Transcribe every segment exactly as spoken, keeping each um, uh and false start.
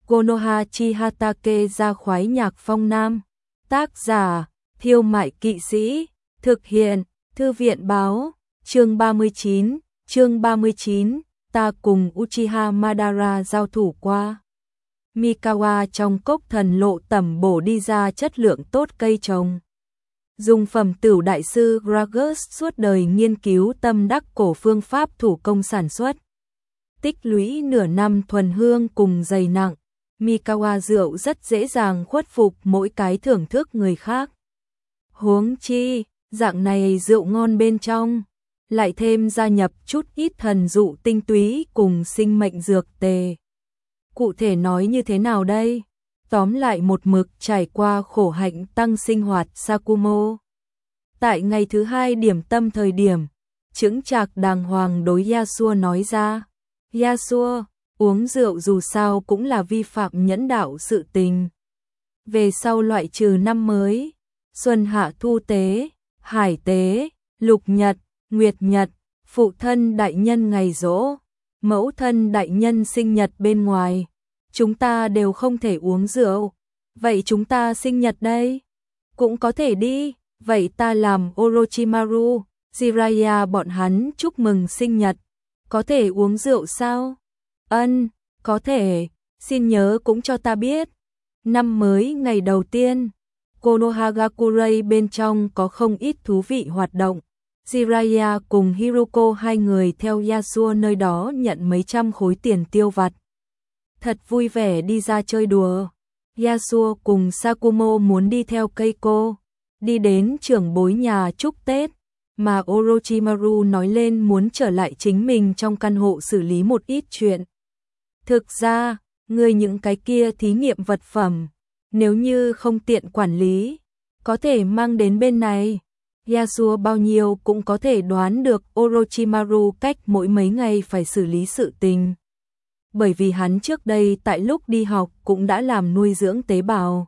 Konohachi Hatake ra khoái nhạc phong nam. Tác giả, Thiêu Mại Kỵ Sĩ. Thực hiện, Thư viện báo. Chương ba mươi chín, chương ba mươi chín, ta cùng Uchiha Madara giao thủ qua. Mikawa trong cốc thần lộ tẩm bổ đi ra chất lượng tốt cây trồng. Dùng phẩm tửu đại sư Gragas suốt đời nghiên cứu tâm đắc cổ phương pháp thủ công sản xuất. Tích lũy nửa năm thuần hương cùng dày nặng, Mikawa rượu rất dễ dàng khuất phục mỗi cái thưởng thức người khác. Huống chi, dạng này rượu ngon bên trong, lại thêm gia nhập chút ít thần dụ tinh túy cùng sinh mệnh dược tề. Cụ thể nói như thế nào đây? Tóm lại một mực trải qua khổ hạnh tăng sinh hoạt Sakumo. Tại ngày thứ hai điểm tâm thời điểm, chững chạc đàng hoàng đối Yasuo nói ra. Yasuo, uống rượu dù sao cũng là vi phạm nhẫn đạo sự tình. Về sau loại trừ năm mới, xuân hạ thu tế, hải tế, lục nhật, nguyệt nhật, phụ thân đại nhân ngày giỗ, mẫu thân đại nhân sinh nhật bên ngoài, chúng ta đều không thể uống rượu. Vậy chúng ta sinh nhật đây? Cũng có thể đi, vậy ta làm Orochimaru, Jiraiya bọn hắn chúc mừng sinh nhật. Có thể uống rượu sao? Ân, có thể, xin nhớ cũng cho ta biết. Năm mới ngày đầu tiên, Konohagakure bên trong có không ít thú vị hoạt động. Jiraiya cùng Hiruko hai người theo Yasuo nơi đó nhận mấy trăm khối tiền tiêu vặt. Thật vui vẻ đi ra chơi đùa. Yasuo cùng Sakumo muốn đi theo Keiko, đi đến trưởng bối nhà chúc Tết, mà Orochimaru nói lên muốn trở lại chính mình trong căn hộ xử lý một ít chuyện. Thực ra, người những cái kia thí nghiệm vật phẩm, nếu như không tiện quản lý, có thể mang đến bên này. Yasuo bao nhiêu cũng có thể đoán được Orochimaru cách mỗi mấy ngày phải xử lý sự tình. Bởi vì hắn trước đây tại lúc đi học cũng đã làm nuôi dưỡng tế bào.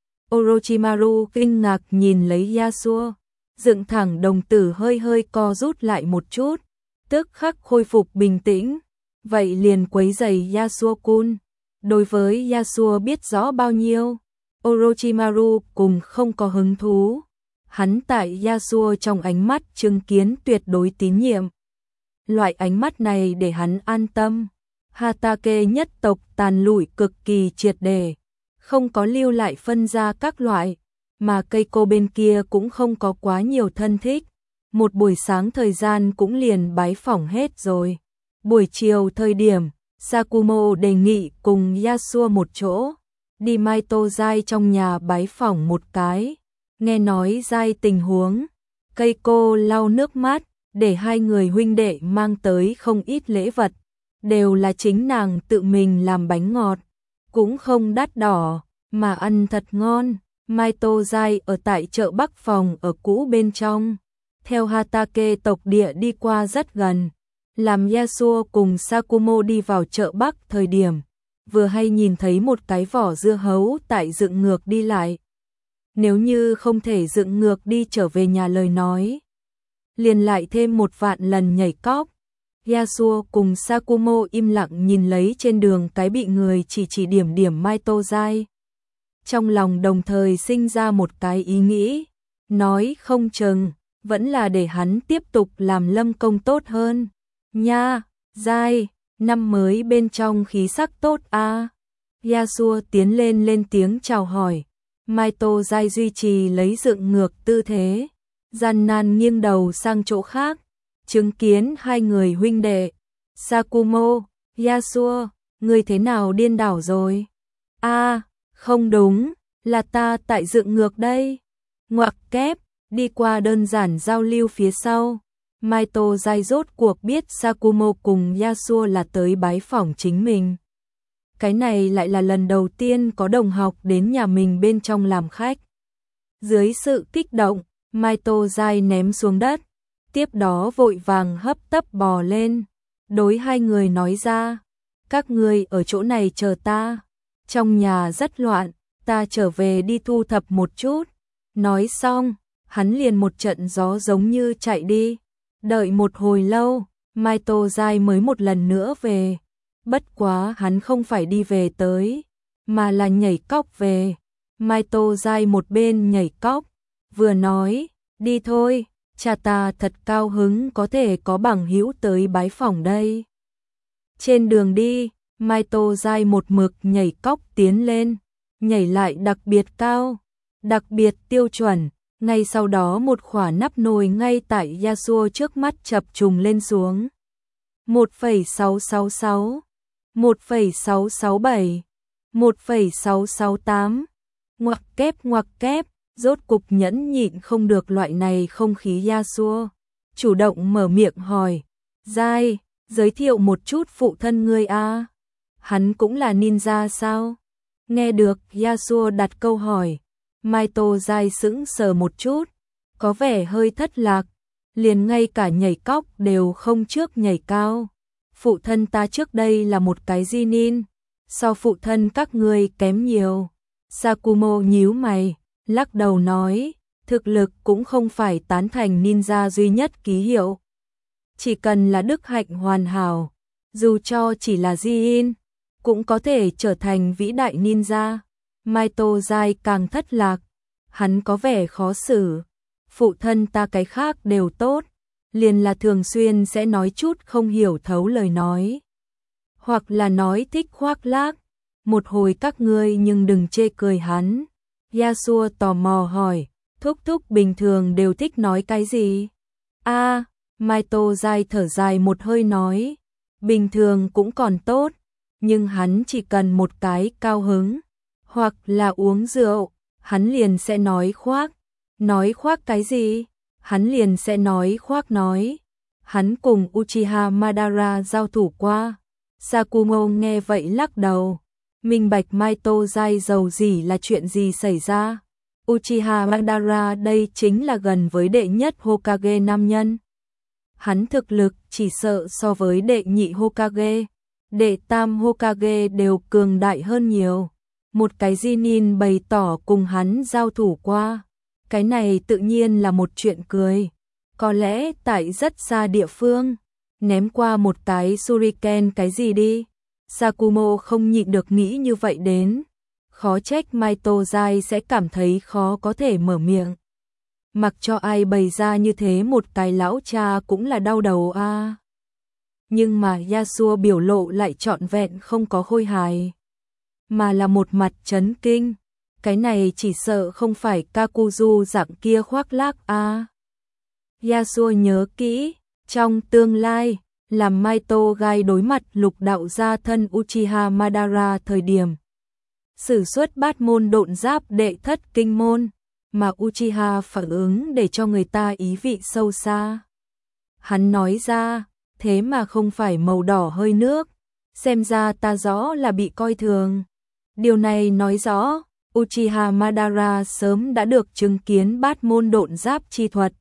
Orochimaru kinh ngạc nhìn lấy Yasuo, dựng thẳng đồng tử hơi hơi co rút lại một chút, tức khắc khôi phục bình tĩnh. Vậy liền quấy rầy Yasuo-kun. Đối với Yasuo biết rõ bao nhiêu, Orochimaru cùng không có hứng thú. Hắn tại Yasuo trong ánh mắt chứng kiến tuyệt đối tín nhiệm. Loại ánh mắt này để hắn an tâm. Hatake nhất tộc tàn lụi cực kỳ triệt để, không có lưu lại phân ra các loại, mà Keiko bên kia cũng không có quá nhiều thân thích. Một buổi sáng thời gian cũng liền bái phỏng hết rồi. Buổi chiều thời điểm, Sakumo đề nghị cùng Yasuo một chỗ, đi Maito Jai trong nhà bái phỏng một cái. Nghe nói Jai tình huống, Keiko lau nước mắt, để hai người huynh đệ mang tới không ít lễ vật, đều là chính nàng tự mình làm bánh ngọt, cũng không đắt đỏ, mà ăn thật ngon. Maito Jai ở tại chợ Bắc phòng ở cũ bên trong, theo Hatake tộc địa đi qua rất gần. Làm Yasuo cùng Sakumo đi vào chợ Bắc thời điểm, vừa hay nhìn thấy một cái vỏ dưa hấu tại dựng ngược đi lại. Nếu như không thể dựng ngược đi trở về nhà lời nói, liền lại thêm một vạn lần nhảy cóc. Yasuo cùng Sakumo im lặng nhìn lấy trên đường cái bị người chỉ chỉ điểm điểm Maito Jai. Trong lòng đồng thời sinh ra một cái ý nghĩ, nói không chừng, vẫn là để hắn tiếp tục làm lâm công tốt hơn. Nha, Jai, năm mới bên trong khí sắc tốt a. À? Yasuo tiến lên lên tiếng chào hỏi. Maito Jai duy trì lấy dựng ngược tư thế, gian nan nghiêng đầu sang chỗ khác, chứng kiến hai người huynh đệ. Sakumo, Yasuo, người thế nào điên đảo rồi? A, à, không đúng, là ta tại dựng ngược đây. Ngoặc kép, đi qua đơn giản giao lưu phía sau, Maito Jai rốt cuộc biết Sakumo cùng Yasuo là tới bái phỏng chính mình. Cái này lại là lần đầu tiên có đồng học đến nhà mình bên trong làm khách. Dưới sự kích động, Maito Jai ném xuống đất, tiếp đó vội vàng hấp tấp bò lên, đối hai người nói ra, các người ở chỗ này chờ ta, trong nhà rất loạn, ta trở về đi thu thập một chút. Nói xong, hắn liền một trận gió giống như chạy đi. Đợi một hồi lâu, Maito Jai mới một lần nữa về. Bất quá hắn không phải đi về tới mà là nhảy cóc về. Mai Tô Giai một bên nhảy cóc, vừa nói, đi thôi, cha ta thật cao hứng có thể có bằng hữu tới bái phỏng đây. Trên đường đi, Mai Tô Giai một mực nhảy cóc tiến lên, nhảy lại đặc biệt cao, đặc biệt tiêu chuẩn. Ngay sau đó một khỏa nắp nồi ngay tại Yasuo trước mắt chập trùng lên xuống. một phẩy sáu sáu sáu, một phẩy sáu sáu bảy, một phẩy sáu sáu tám, ngoặc kép ngoặc kép, rốt cục nhẫn nhịn không được loại này không khí Yasuo. Chủ động mở miệng hỏi, Giai, giới thiệu một chút phụ thân ngươi a. Hắn cũng là ninja sao? Nghe được Yasuo đặt câu hỏi, Mai Tô Giai sững sờ một chút, có vẻ hơi thất lạc, liền ngay cả nhảy cóc đều không trước nhảy cao. Phụ thân ta trước đây là một cái Jinin, so phụ thân các ngươi kém nhiều. Sakumo nhíu mày, lắc đầu nói, thực lực cũng không phải tán thành ninja duy nhất ký hiệu. Chỉ cần là đức hạnh hoàn hảo, dù cho chỉ là Jin, cũng có thể trở thành vĩ đại ninja. Mai Tô Giai càng thất lạc, hắn có vẻ khó xử. Phụ thân ta cái khác đều tốt, liền là thường xuyên sẽ nói chút không hiểu thấu lời nói, hoặc là nói thích khoác lác. Một hồi các ngươi nhưng đừng chê cười hắn. Yasuo tò mò hỏi, thúc thúc bình thường đều thích nói cái gì? A, à, Mai Tô Giai thở dài một hơi nói, bình thường cũng còn tốt, nhưng hắn chỉ cần một cái cao hứng, hoặc là uống rượu, hắn liền sẽ nói khoác. Nói khoác cái gì? Hắn liền sẽ nói khoác nói. Hắn cùng Uchiha Madara giao thủ qua. Sakumo nghe vậy lắc đầu. Minh bạch Mai Tô Giai dầu gì là chuyện gì xảy ra? Uchiha Madara đây chính là gần với đệ nhất Hokage nam nhân. Hắn thực lực chỉ sợ so với đệ nhị Hokage, đệ tam Hokage đều cường đại hơn nhiều. Một cái Jinin bày tỏ cùng hắn giao thủ qua. Cái này tự nhiên là một chuyện cười. Có lẽ tại rất xa địa phương, ném qua một cái shuriken cái gì đi. Sakumo không nhịn được nghĩ như vậy đến. Khó trách Mai Tô Giai sẽ cảm thấy khó có thể mở miệng. Mặc cho ai bày ra như thế một cái lão cha cũng là đau đầu a. À. Nhưng mà Yasuo biểu lộ lại trọn vẹn không có khôi hài, mà là một mặt chấn kinh. Cái này chỉ sợ không phải Kakuzu dạng kia khoác lác a. À. Yasuo nhớ kỹ, trong tương lai, làm Mai Tô Giai đối mặt lục đạo gia thân Uchiha Madara thời điểm sử xuất bát môn độn giáp đệ thất kinh môn, mà Uchiha phản ứng để cho người ta ý vị sâu xa. Hắn nói ra, thế mà không phải màu đỏ hơi nước, xem ra ta rõ là bị coi thường. Điều này nói rõ, Uchiha Madara sớm đã được chứng kiến bát môn độn giáp chi thuật.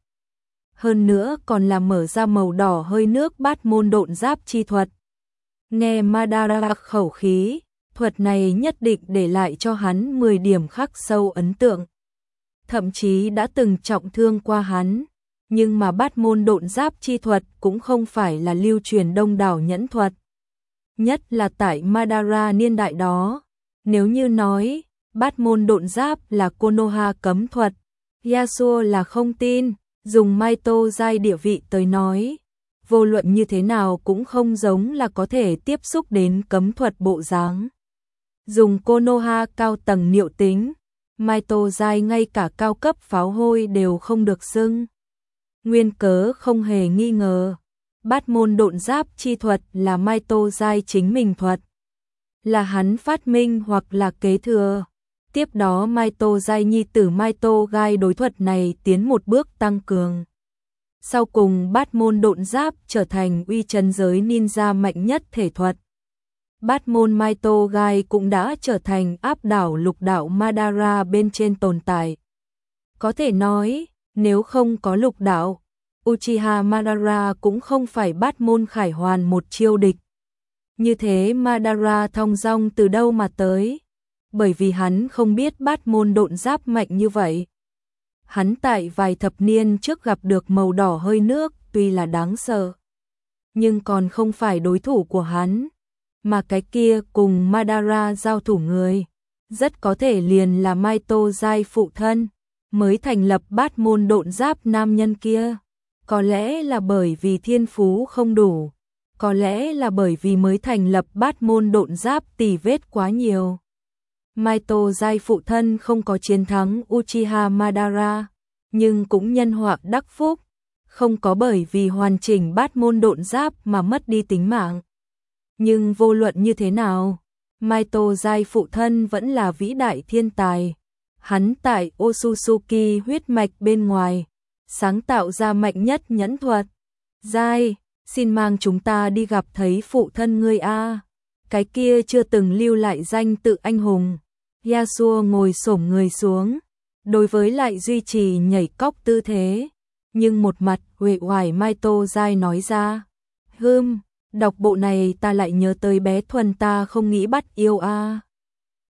Hơn nữa còn là mở ra màu đỏ hơi nước bát môn độn giáp chi thuật. Nghe Madara khẩu khí, thuật này nhất định để lại cho hắn mười điểm khắc sâu ấn tượng. Thậm chí đã từng trọng thương qua hắn, nhưng mà bát môn độn giáp chi thuật cũng không phải là lưu truyền đông đảo nhẫn thuật. Nhất là tại Madara niên đại đó, nếu như nói bát môn độn giáp là Konoha cấm thuật, Yasuo là không tin. Dùng Mai Tô Giai địa vị tới nói, vô luận như thế nào cũng không giống là có thể tiếp xúc đến cấm thuật bộ dáng. Dùng Konoha cao tầng niệu tính, Mai Tô Giai ngay cả cao cấp pháo hôi đều không được xưng. Nguyên cớ không hề nghi ngờ, bát môn độn giáp chi thuật là Mai Tô Giai chính mình thuật, là hắn phát minh hoặc là kế thừa. Tiếp đó Mai Tô Giai nhi tử Mai Tô Gai đối thuật này tiến một bước tăng cường. Sau cùng bát môn độn giáp trở thành uy chấn giới ninja mạnh nhất thể thuật. Bát môn Mai Tô Gai cũng đã trở thành áp đảo lục đạo Madara bên trên tồn tại. Có thể nói, nếu không có lục đạo, Uchiha Madara cũng không phải bát môn khải hoàn một chiêu địch. Như thế Madara thong dong từ đâu mà tới? Bởi vì hắn không biết bát môn độn giáp mạnh như vậy. Hắn tại vài thập niên trước gặp được màu đỏ hơi nước tuy là đáng sợ, nhưng còn không phải đối thủ của hắn. Mà cái kia cùng Madara giao thủ người, rất có thể liền là Mai Tô Giai phụ thân, mới thành lập Bát Môn Độn Giáp nam nhân kia. Có lẽ là bởi vì thiên phú không đủ, có lẽ là bởi vì mới thành lập Bát Môn Độn Giáp tỉ vết quá nhiều. Mai Tô Giai phụ thân không có chiến thắng Uchiha Madara, nhưng cũng nhân họa đắc phúc, không có bởi vì hoàn chỉnh Bát Môn Độn Giáp mà mất đi tính mạng. Nhưng vô luận như thế nào, Mai Tô Giai phụ thân vẫn là vĩ đại thiên tài. Hắn tại Otsutsuki huyết mạch bên ngoài, sáng tạo ra mạnh nhất nhẫn thuật. Giai, xin mang chúng ta đi gặp thấy phụ thân ngươi a. Cái kia chưa từng lưu lại danh tự anh hùng. Yasuo ngồi xổm người xuống, đối với lại duy trì nhảy cóc tư thế, nhưng một mặt uể oải Mai Tô Giai nói ra, hừm, đọc bộ này ta lại nhớ tới bé Thuần ta không nghĩ bắt yêu a.